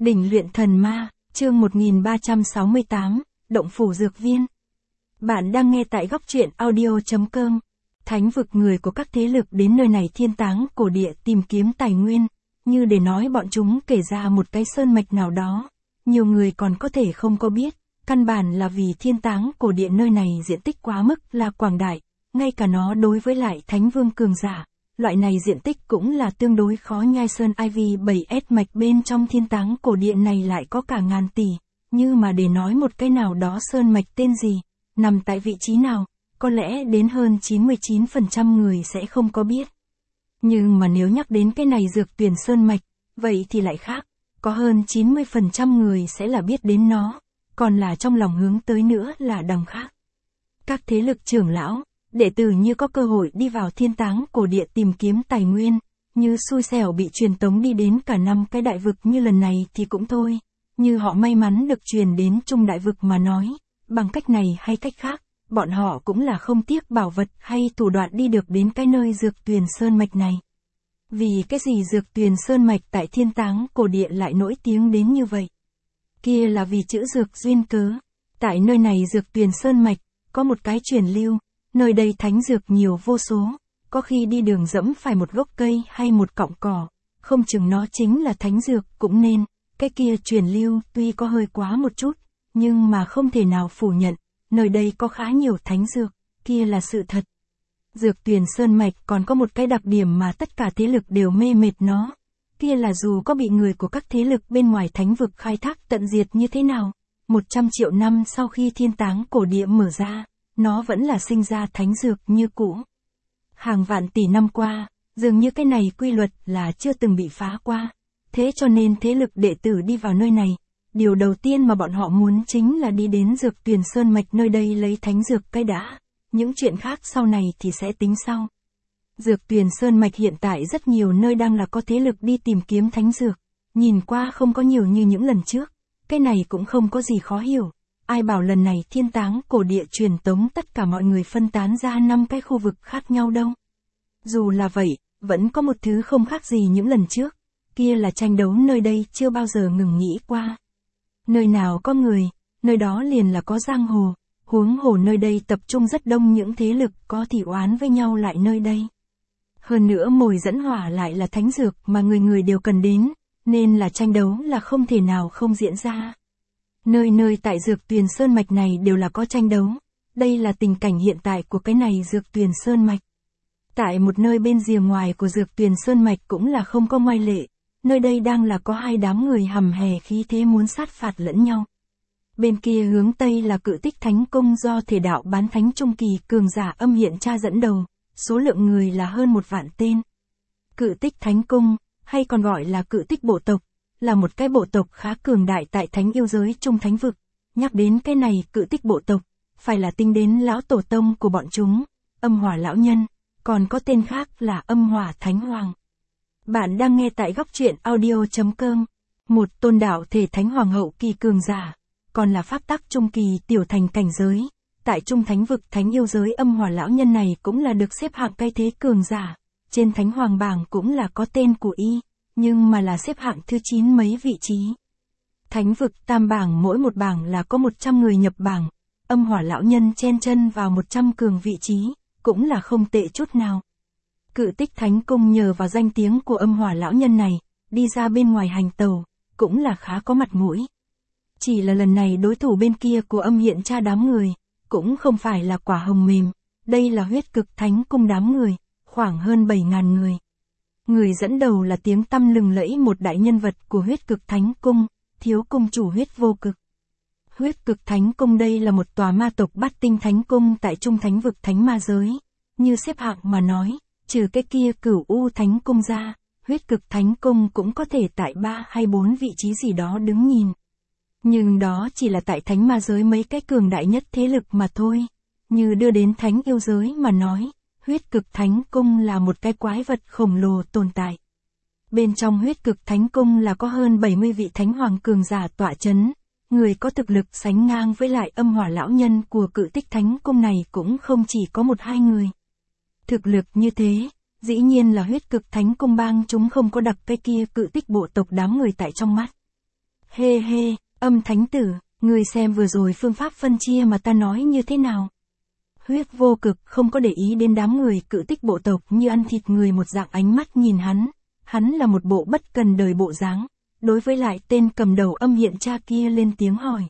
Đỉnh luyện thần ma, chương 1368, Động phủ dược viên. Bạn đang nghe tại góc truyện audio.com. Thánh vực người của các thế lực đến nơi này thiên táng cổ địa tìm kiếm tài nguyên, như để nói bọn chúng kể ra một cái sơn mạch nào đó. Nhiều người còn có thể không có biết, căn bản là vì thiên táng cổ địa nơi này diện tích quá mức là quảng đại, ngay cả nó đối với lại thánh vương cường giả. Loại này diện tích cũng là tương đối khó nhai. Sơn Ivy 7S mạch bên trong thiên táng cổ địa này lại có cả ngàn tỷ, như mà để nói một cái nào đó sơn mạch tên gì, nằm tại vị trí nào, có lẽ đến hơn 99% người sẽ không có biết. Nhưng mà nếu nhắc đến cái này dược tuyển sơn mạch, vậy thì lại khác, có hơn 90% người sẽ là biết đến nó, còn là trong lòng hướng tới nữa là đằng khác. Các thế lực trưởng lão, đệ tử như có cơ hội đi vào thiên táng cổ địa tìm kiếm tài nguyên, như xui xẻo bị truyền tống đi đến cả 5 cái đại vực như lần này thì cũng thôi, như họ may mắn được truyền đến Trung đại vực mà nói, bằng cách này hay cách khác, bọn họ cũng là không tiếc bảo vật hay thủ đoạn đi được đến cái nơi dược tuyền sơn mạch này. Vì cái gì dược tuyền sơn mạch tại thiên táng cổ địa lại nổi tiếng đến như vậy? Kia là vì chữ dược duyên cớ. Tại nơi này dược tuyền sơn mạch, có một cái truyền lưu. Nơi đây thánh dược nhiều vô số, có khi đi đường dẫm phải một gốc cây hay một cọng cỏ, không chừng nó chính là thánh dược cũng nên, cái kia truyền lưu tuy có hơi quá một chút, nhưng mà không thể nào phủ nhận, nơi đây có khá nhiều thánh dược, kia là sự thật. Dược tuyền sơn mạch còn có một cái đặc điểm mà tất cả thế lực đều mê mệt nó, kia là dù có bị người của các thế lực bên ngoài thánh vực khai thác tận diệt như thế nào, 100 triệu năm sau khi thiên táng cổ địa mở ra, nó vẫn là sinh ra thánh dược như cũ. Hàng vạn tỷ năm qua, dường như cái này quy luật là chưa từng bị phá qua. Thế cho nên thế lực đệ tử đi vào nơi này, điều đầu tiên mà bọn họ muốn chính là đi đến dược tuyền sơn mạch nơi đây lấy thánh dược cái đã. Những chuyện khác sau này thì sẽ tính sau. Dược tuyền sơn mạch hiện tại rất nhiều nơi đang là có thế lực đi tìm kiếm thánh dược. Nhìn qua không có nhiều như những lần trước. Cái này cũng không có gì khó hiểu. Ai bảo lần này thiên táng cổ địa truyền tống tất cả mọi người phân tán ra 5 cái khu vực khác nhau đâu. Dù là vậy, vẫn có một thứ không khác gì những lần trước, kia là tranh đấu nơi đây chưa bao giờ ngừng nghĩ qua. Nơi nào có người, nơi đó liền là có giang hồ, huống hồ nơi đây tập trung rất đông những thế lực có thị oán với nhau lại nơi đây. Hơn nữa mồi dẫn hỏa lại là thánh dược mà người người đều cần đến, nên là tranh đấu là không thể nào không diễn ra. Nơi nơi tại dược tuyền sơn mạch này đều là có tranh đấu, đây là tình cảnh hiện tại của cái này dược tuyền sơn mạch. Tại một nơi bên rìa ngoài của dược tuyền sơn mạch cũng là không có ngoại lệ, nơi đây đang là có hai đám người hầm hè khí thế muốn sát phạt lẫn nhau. Bên kia hướng Tây là Cự Tích Thánh Cung do thể đạo bán thánh trung kỳ cường giả Âm Hiện Cha dẫn đầu, số lượng người là hơn 1 vạn tên. Cự Tích Thánh Cung, hay còn gọi là Cự Tích bộ tộc, là một cái bộ tộc khá cường đại tại thánh yêu giới Trung thánh vực. Nhắc đến cái này Cự Tích bộ tộc, phải là tính đến lão tổ tông của bọn chúng, Âm Hỏa lão nhân, còn có tên khác là Âm Hỏa Thánh Hoàng. Bạn đang nghe tại góc truyện audio.com. Một tôn đạo thể thánh hoàng hậu kỳ cường giả, còn là pháp tắc trung kỳ tiểu thành cảnh giới. Tại Trung thánh vực thánh yêu giới Âm Hỏa lão nhân này cũng là được xếp hạng cái thế cường giả, trên thánh hoàng bảng cũng là có tên của y. Nhưng mà là xếp hạng thứ 9 mấy vị trí. Thánh vực tam bảng mỗi một bảng là có 100 người nhập bảng, Âm Hỏa lão nhân chen chân vào 100 cường vị trí, cũng là không tệ chút nào. Cự Tích Thánh Cung nhờ vào danh tiếng của Âm Hỏa lão nhân này, đi ra bên ngoài hành tàu, cũng là khá có mặt mũi. Chỉ là lần này đối thủ bên kia của Âm Hiện Cha đám người, cũng không phải là quả hồng mềm, đây là Huyết Cực Thánh Cung đám người, khoảng hơn 7.000 người. Người dẫn đầu là tiếng tăm lừng lẫy một đại nhân vật của Huyết Cực Thánh Cung, thiếu cung chủ Huyết Vô Cực. Huyết Cực Thánh Cung đây là một tòa ma tộc bát tinh thánh cung tại Trung thánh vực thánh ma giới. Như xếp hạng mà nói, trừ cái kia Cửu U Thánh Cung ra, Huyết Cực Thánh Cung cũng có thể tại 3 hay 4 vị trí gì đó đứng nhìn. Nhưng đó chỉ là tại thánh ma giới mấy cái cường đại nhất thế lực mà thôi. Như đưa đến thánh yêu giới mà nói, Huyết Cực Thánh Cung là một cái quái vật khổng lồ tồn tại. Bên trong Huyết Cực Thánh Cung là có hơn 70 vị thánh hoàng cường giả tọa chấn, người có thực lực sánh ngang với lại Âm Hỏa lão nhân của Cự Tích Thánh Cung này cũng không chỉ có 1-2 người. Thực lực như thế, dĩ nhiên là Huyết Cực Thánh Cung bang chúng không có đặt cái kia Cự Tích bộ tộc đám người tại trong mắt. Hê hê, âm thánh tử, người xem vừa rồi phương pháp phân chia mà ta nói như thế nào? Huyết vô cực không có để ý đến đám người cự tích bộ tộc như ăn thịt người một dạng ánh mắt nhìn hắn là một bộ bất cần đời bộ dáng. Đối với lại tên cầm đầu âm hiện cha kia lên tiếng hỏi.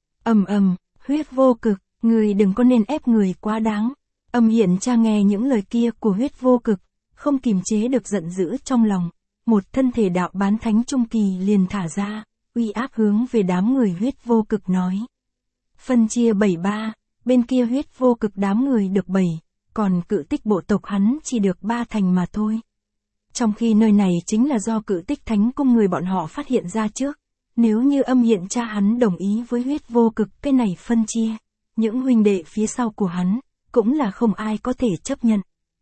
Huyết vô cực, người đừng có nên ép người quá đáng. Âm hiện cha nghe những lời kia của huyết vô cực, không kìm chế được giận dữ trong lòng. Một thân thể đạo bán thánh trung kỳ liền thả ra, uy áp hướng về đám người huyết vô cực nói. Phân chia 7-3, bên kia huyết vô cực đám người được 7, còn cự tích bộ tộc hắn chỉ được 3 thành mà thôi. Trong khi nơi này chính là do cự tích thánh cung người bọn họ phát hiện ra trước. Nếu như âm hiện cha hắn đồng ý với huyết vô cực cái này phân chia, những huynh đệ phía sau của hắn, cũng là không ai có thể chấp nhận.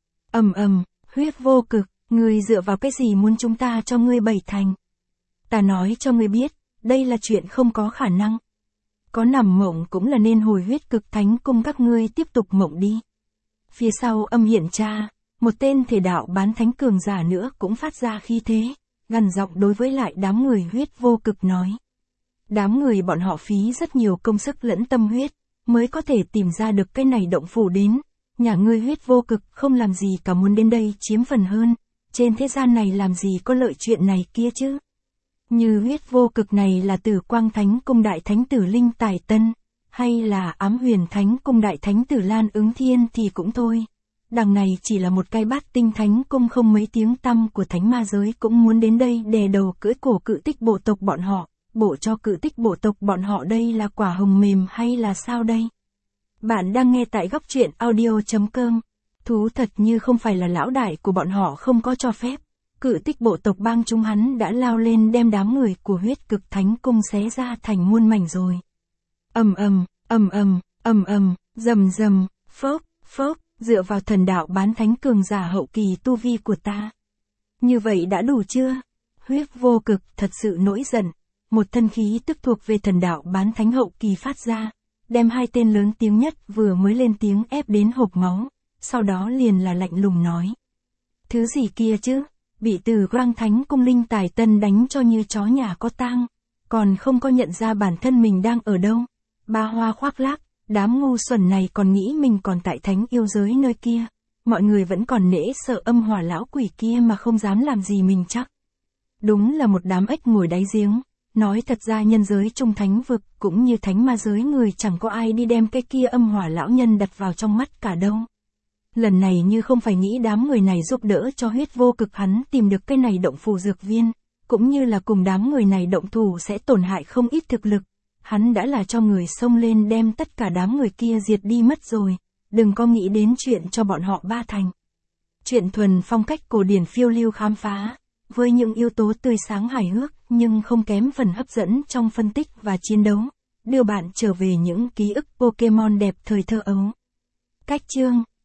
Huyết vô cực, ngươi dựa vào cái gì muốn chúng ta cho ngươi 7 thành? Ta nói cho ngươi biết, đây là chuyện không có khả năng. Có nằm mộng cũng là nên hồi huyết cực thánh cung các ngươi tiếp tục mộng đi. Phía sau âm hiện cha, một tên thể đạo bán thánh cường giả nữa cũng phát ra khí thế, gằn giọng đối với lại đám người huyết vô cực nói. Đám người bọn họ phí rất nhiều công sức lẫn tâm huyết, mới có thể tìm ra được cái này động phủ đến. Nhà ngươi huyết vô cực không làm gì cả muốn đến đây chiếm phần hơn, trên thế gian này làm gì có lợi chuyện này kia chứ. Như huyết vô cực này là Tử Quang Thánh Cung Đại Thánh Tử Linh Tài Tân, hay là Ám Huyền Thánh Cung Đại Thánh Tử Lan Ứng Thiên thì cũng thôi. Đằng này chỉ là một cái bát tinh thánh cung không mấy tiếng tăm của thánh ma giới cũng muốn đến đây đè đầu cưỡi cổ cự tích bộ tộc bọn họ, bổ cho cự tích bộ tộc bọn họ đây là quả hồng mềm hay là sao đây? Bạn đang nghe tại góc truyện audio.com. Thú thật như không phải là lão đại của bọn họ không có cho phép. Cự tích bộ tộc bang chúng hắn đã lao lên đem đám người của huyết cực thánh cung xé ra thành muôn mảnh rồi. Rầm, phốc, dựa vào thần đạo bán thánh cường giả hậu kỳ tu vi của ta. Như vậy đã đủ chưa? Huyết vô cực thật sự nổi giận, một thân khí tức thuộc về thần đạo bán thánh hậu kỳ phát ra, đem hai tên lớn tiếng nhất vừa mới lên tiếng ép đến hộc máu, sau đó liền là lạnh lùng nói. Thứ gì kia chứ, bị Tử Quang Thánh Cung Linh Tài Tân đánh cho như chó nhà có tang, còn không có nhận ra bản thân mình đang ở đâu. Ba hoa khoác lác, đám ngu xuẩn này còn nghĩ mình còn tại thánh yêu giới nơi kia, mọi người vẫn còn nể sợ âm hỏa lão quỷ kia mà không dám làm gì mình chắc. Đúng là một đám ếch ngồi đáy giếng. Nói thật ra nhân giới trung thánh vực cũng như thánh ma giới người chẳng có ai đi đem cái kia âm hỏa lão nhân đặt vào trong mắt cả đâu. Lần này như không phải nghĩ đám người này giúp đỡ cho huyết vô cực hắn tìm được cái này động phù dược viên, cũng như là cùng đám người này động thủ sẽ tổn hại không ít thực lực, hắn đã là cho người xông lên đem tất cả đám người kia diệt đi mất rồi, đừng có nghĩ đến chuyện cho bọn họ 3 thành. Chuyện thuần phong cách cổ điển phiêu lưu khám phá, với những yếu tố tươi sáng hài hước nhưng không kém phần hấp dẫn trong phân tích và chiến đấu, đưa bạn trở về những ký ức Pokemon đẹp thời thơ ấu. Cách chương